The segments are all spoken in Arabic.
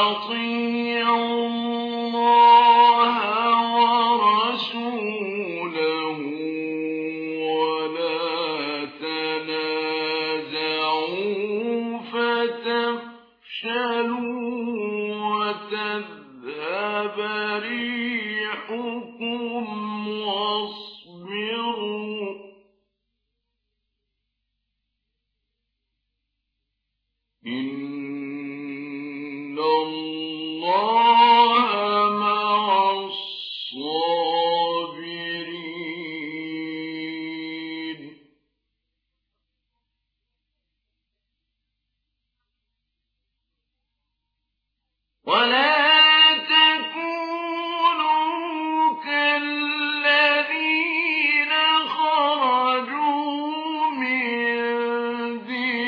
وأطيعوا الله ورسوله ولا تنازعوا فتفشلوا وتذهب ريحكم واصبروا إن الله مع الصابرين ولا تكونوا كالذين خرجوا من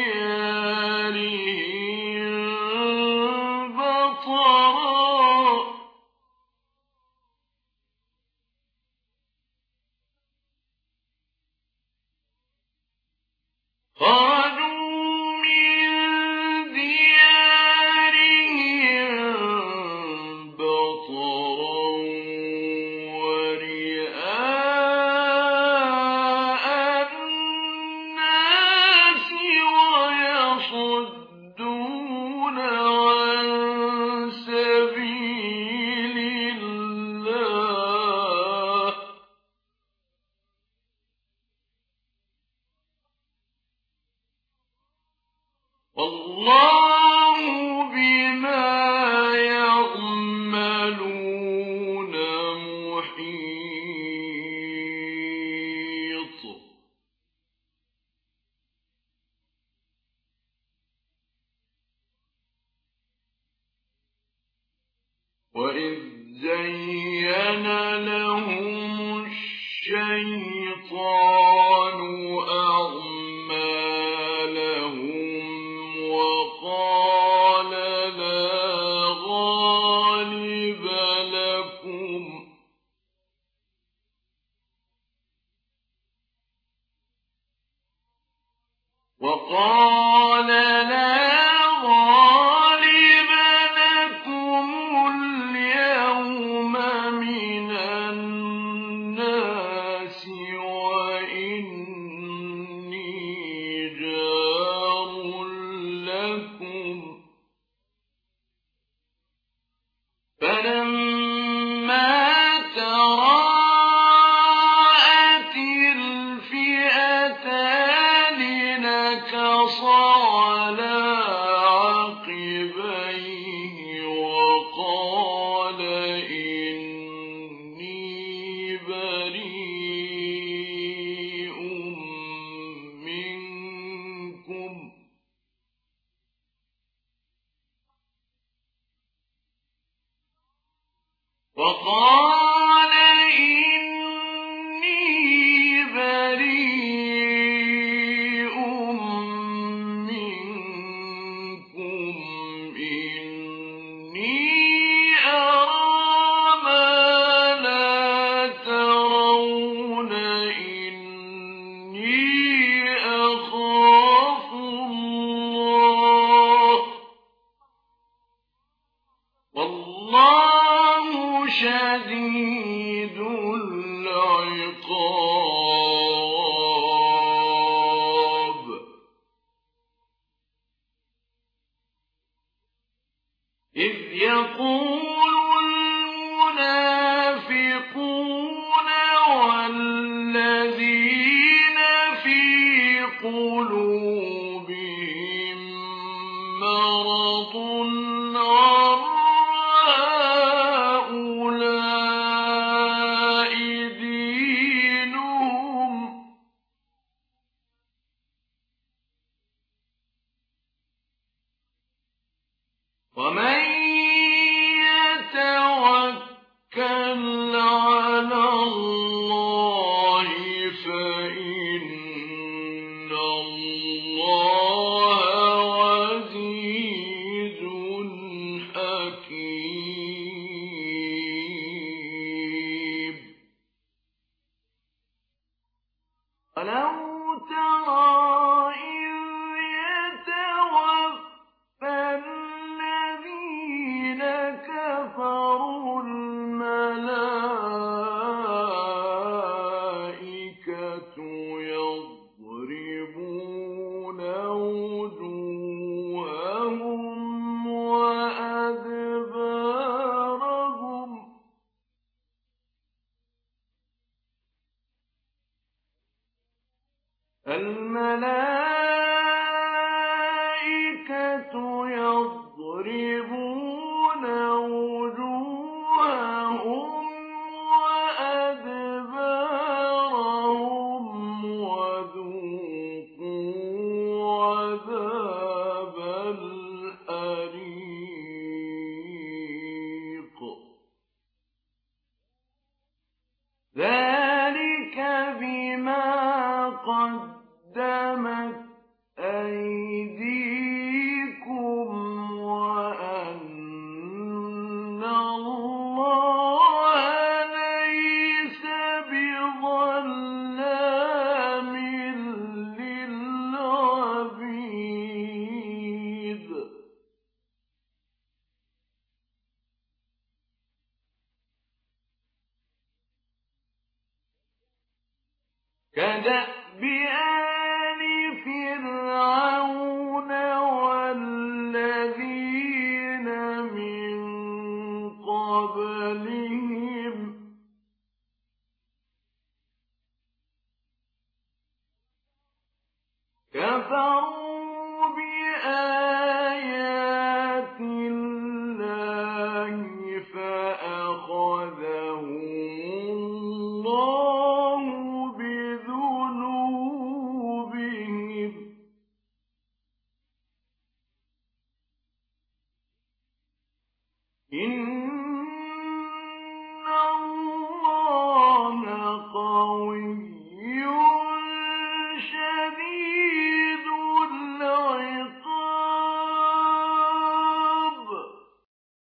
ديارهم بطرا ورئاء الناس ويصدون عن سبيل الله والله بما يعملون محيط وإذ زين لهم الشيطان أعمالهم وقال لا غالب لكم اليوم من الناس وإني جار لكم فلما تراءت الفئتان نكص على عقبيه وقال إني بريء منكم إني أرى ما لا ترون إني أخاف الله والله شديد العقاب إذ يقول المنافقون والذين في قلوبهم مرض هؤلاء دينهم ومن يتوكل على الله فإن الله عزيز حكيم ولو ترى إذ يتوفى الذين كدأب آل فرعون والذين من قبلهم كفروا بآيات الله فأخذهم الله بذنوبهم إن